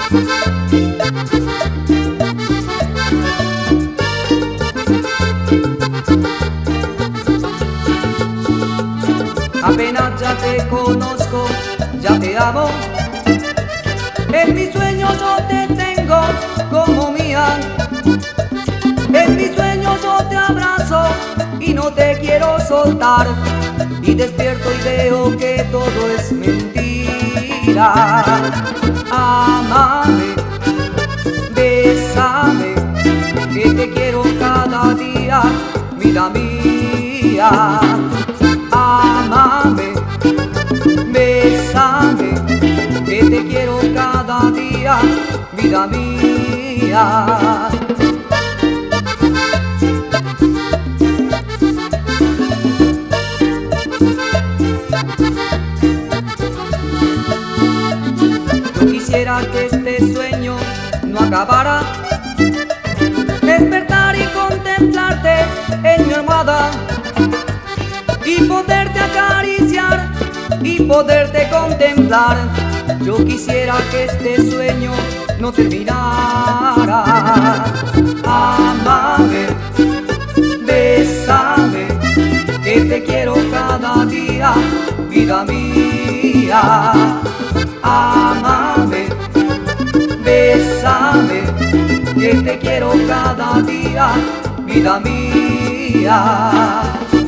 Apenas ya te conozco, ya te amo. En mis sueños yo te tengo como mía. En mis sueños yo te abrazo y no te quiero soltar. Y despierto y veo que todo es mentira. Ámame, bésame, que te quiero cada día, vida mía. Ámame, bésame, que te quiero cada día, vida mía. Yo quisiera que este sueño no acabara, despertar y contemplarte en mi almohada y poderte acariciar y poderte contemplar. Yo quisiera que este sueño no terminara. Ámame, bésame, que te quiero cada día, vida mía. Ámame, bésame, que te quiero cada día, vida mía.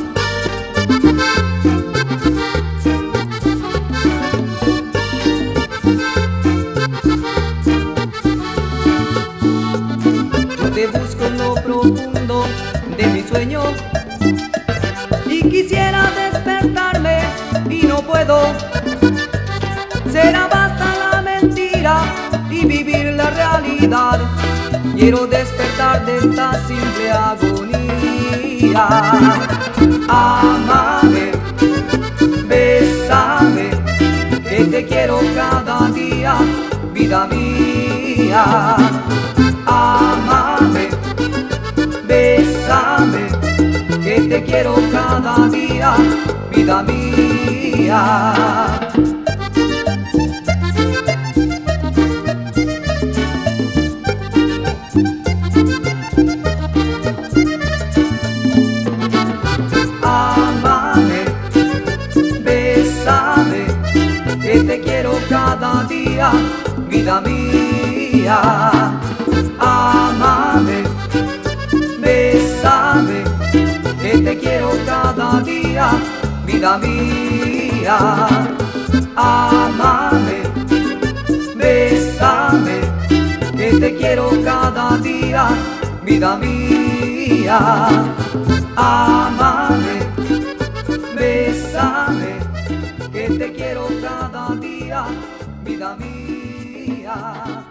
Te busco en lo profundo de mi sueño y quisiera despertarme y no puedo. Será basta la mentira y vivir la realidad. Quiero despertar de esta simple agonía. Ámame, bésame, que te quiero cada día, vida mía. Ámame, bésame, que te quiero cada día, vida mía. Ámame, bésame, que te quiero cada día, vida mía. Ámame, bésame, que te quiero cada día, vida mía. Ámame, bésame, que te quiero cada día, vida mía. Ámame, bésame, que te quiero cada día, vida mía.